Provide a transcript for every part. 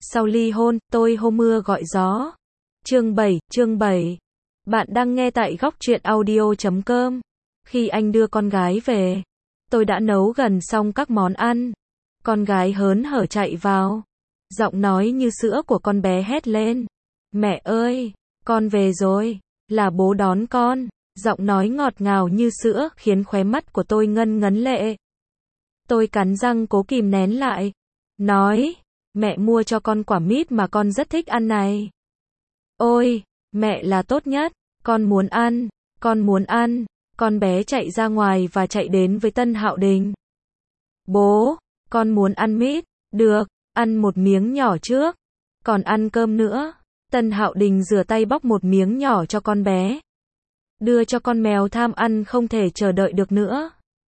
Sau ly hôn, tôi hô mưa gọi gió. Chương 7. Bạn đang nghe tại góc truyện audio.com. Khi anh đưa con gái về, tôi đã nấu gần xong các món ăn. Con gái hớn hở chạy vào. Giọng nói như sữa của con bé hét lên. Mẹ ơi, con về rồi, là bố đón con. Giọng nói ngọt ngào như sữa khiến khóe mắt của tôi ngân ngấn lệ. Tôi cắn răng cố kìm nén lại. Nói, mẹ mua cho con quả mít mà con rất thích ăn này. Ôi, mẹ là tốt nhất, con muốn ăn, con muốn ăn. Con bé chạy ra ngoài và chạy đến với Tân Hạo Đình. Bố, con muốn ăn mít, được, ăn một miếng nhỏ trước, còn ăn cơm nữa. Tân Hạo Đình rửa tay bóc một miếng nhỏ cho con bé. Đưa cho con mèo tham ăn không thể chờ đợi được nữa.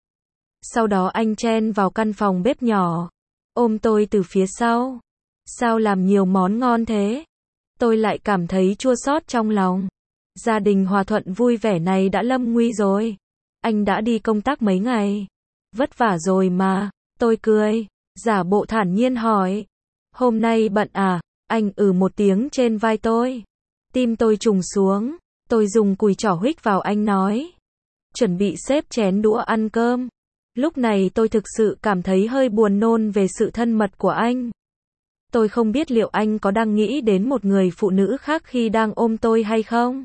Sau đó anh chen vào căn phòng bếp nhỏ, ôm tôi từ phía sau. Sao làm nhiều món ngon thế? Tôi lại cảm thấy chua xót trong lòng. Gia đình hòa thuận vui vẻ này đã lâm nguy rồi. Anh đã đi công tác mấy ngày. Vất vả rồi mà. Tôi cười, giả bộ thản nhiên hỏi. Hôm nay bận à? Anh một tiếng trên vai tôi. Tim tôi trùng xuống. Tôi dùng cùi trỏ huých vào anh nói. Chuẩn bị xếp chén đũa ăn cơm. Lúc này tôi thực sự cảm thấy hơi buồn nôn về sự thân mật của anh. Tôi không biết liệu anh có đang nghĩ đến một người phụ nữ khác khi đang ôm tôi hay không.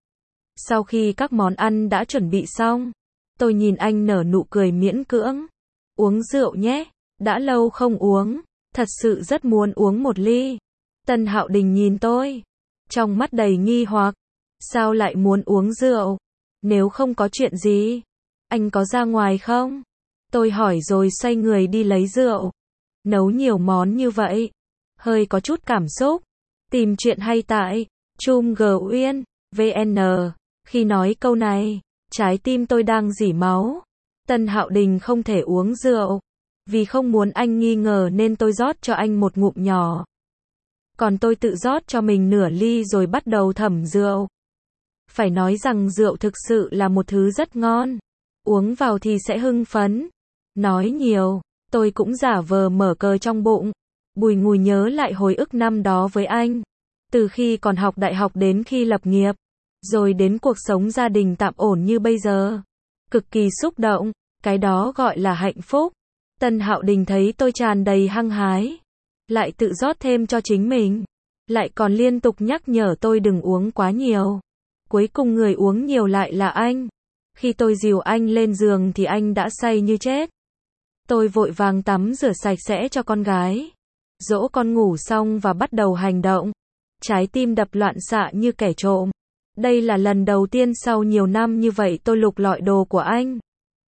Sau khi các món ăn đã chuẩn bị xong, tôi nhìn anh nở nụ cười miễn cưỡng. Uống rượu nhé, đã lâu không uống, thật sự rất muốn uống một ly. Tân Hạo Đình nhìn tôi, trong mắt đầy nghi hoặc. Sao lại muốn uống rượu? Nếu không có chuyện gì, anh có ra ngoài không? Tôi hỏi rồi xoay người đi lấy rượu. Nấu nhiều món như vậy, hơi có chút cảm xúc. Tìm chuyện hay tại Chung.Uyên VN. Khi nói câu này, trái tim tôi đang rỉ máu. Tân Hạo Đình không thể uống rượu. Vì không muốn anh nghi ngờ nên tôi rót cho anh một ngụm nhỏ. Còn tôi tự rót cho mình nửa ly rồi bắt đầu thẩm rượu. Phải nói rằng rượu thực sự là một thứ rất ngon. Uống vào thì sẽ hưng phấn. Nói nhiều, tôi cũng giả vờ mở cờ trong bụng. Bùi ngùi nhớ lại hồi ức năm đó với anh. Từ khi còn học đại học đến khi lập nghiệp. Rồi đến cuộc sống gia đình tạm ổn như bây giờ. Cực kỳ xúc động, cái đó gọi là hạnh phúc. Tân Hạo Đình thấy tôi tràn đầy hăng hái. Lại tự rót thêm cho chính mình. Lại còn liên tục nhắc nhở tôi đừng uống quá nhiều. Cuối cùng người uống nhiều lại là anh. Khi tôi dìu anh lên giường thì anh đã say như chết. Tôi vội vàng tắm rửa sạch sẽ cho con gái. Dỗ con ngủ xong và bắt đầu hành động. Trái tim đập loạn xạ như kẻ trộm. Đây là lần đầu tiên sau nhiều năm như vậy tôi lục lọi đồ của anh.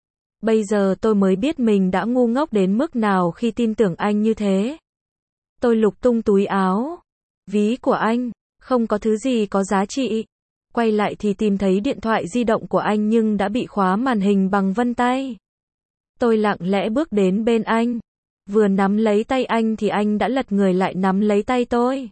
Bây giờ tôi mới biết mình đã ngu ngốc đến mức nào khi tin tưởng anh như thế. Tôi lục tung túi áo, ví của anh, không có thứ gì có giá trị. Quay lại thì tìm thấy điện thoại di động của anh nhưng đã bị khóa màn hình bằng vân tay. Tôi lặng lẽ bước đến bên anh. Vừa nắm lấy tay anh thì anh đã lật người lại nắm lấy tay tôi.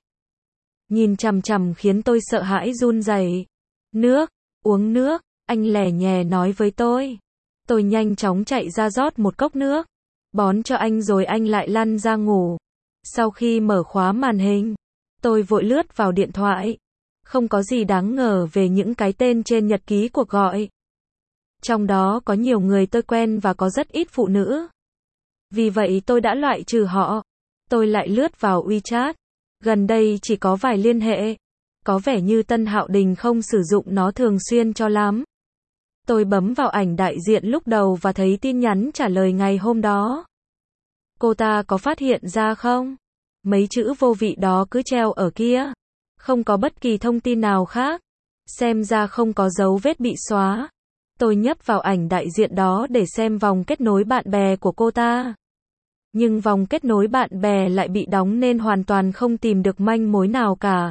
Nhìn chằm chằm khiến tôi sợ hãi run rẩy. Nước, uống nước, anh lè nhè nói với tôi. Tôi nhanh chóng chạy ra rót một cốc nước. Bón cho anh rồi anh lại lăn ra ngủ. Sau khi mở khóa màn hình, tôi vội lướt vào điện thoại. Không có gì đáng ngờ về những cái tên trên nhật ký cuộc gọi. Trong đó có nhiều người tôi quen và có rất ít phụ nữ. Vì vậy tôi đã loại trừ họ. Tôi lại lướt vào WeChat. Gần đây chỉ có vài liên hệ. Có vẻ như Tân Hạo Đình không sử dụng nó thường xuyên cho lắm. Tôi bấm vào ảnh đại diện lúc đầu và thấy tin nhắn trả lời ngày hôm đó. Cô ta có phát hiện ra không? Mấy chữ vô vị đó cứ treo ở kia. Không có bất kỳ thông tin nào khác. Xem ra không có dấu vết bị xóa. Tôi nhấp vào ảnh đại diện đó để xem vòng kết nối bạn bè của cô ta. Nhưng vòng kết nối bạn bè lại bị đóng nên hoàn toàn không tìm được manh mối nào cả.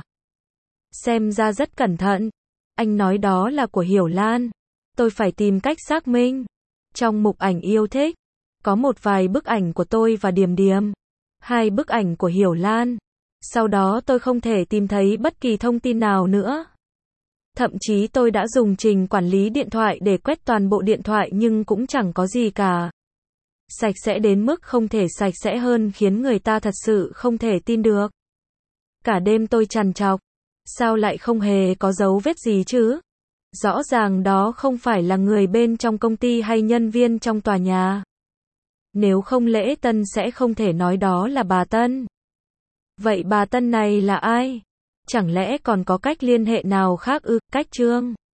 Xem ra rất cẩn thận. Anh nói đó là của Hiểu Lan. Tôi phải tìm cách xác minh. Trong mục ảnh yêu thích, có một vài bức ảnh của tôi và Điềm Điềm. 2 bức ảnh của Hiểu Lan. Sau đó tôi không thể tìm thấy bất kỳ thông tin nào nữa. Thậm chí tôi đã dùng trình quản lý điện thoại để quét toàn bộ điện thoại nhưng cũng chẳng có gì cả. Sạch sẽ đến mức không thể sạch sẽ hơn khiến người ta thật sự không thể tin được. Cả đêm tôi trằn trọc. Sao lại không hề có dấu vết gì chứ? Rõ ràng đó không phải là người bên trong công ty hay nhân viên trong tòa nhà. Nếu không Lễ Tân sẽ không thể nói đó là bà Tân. Vậy bà Tân này là ai? Chẳng lẽ còn có cách liên hệ nào khác ư? Cách Trương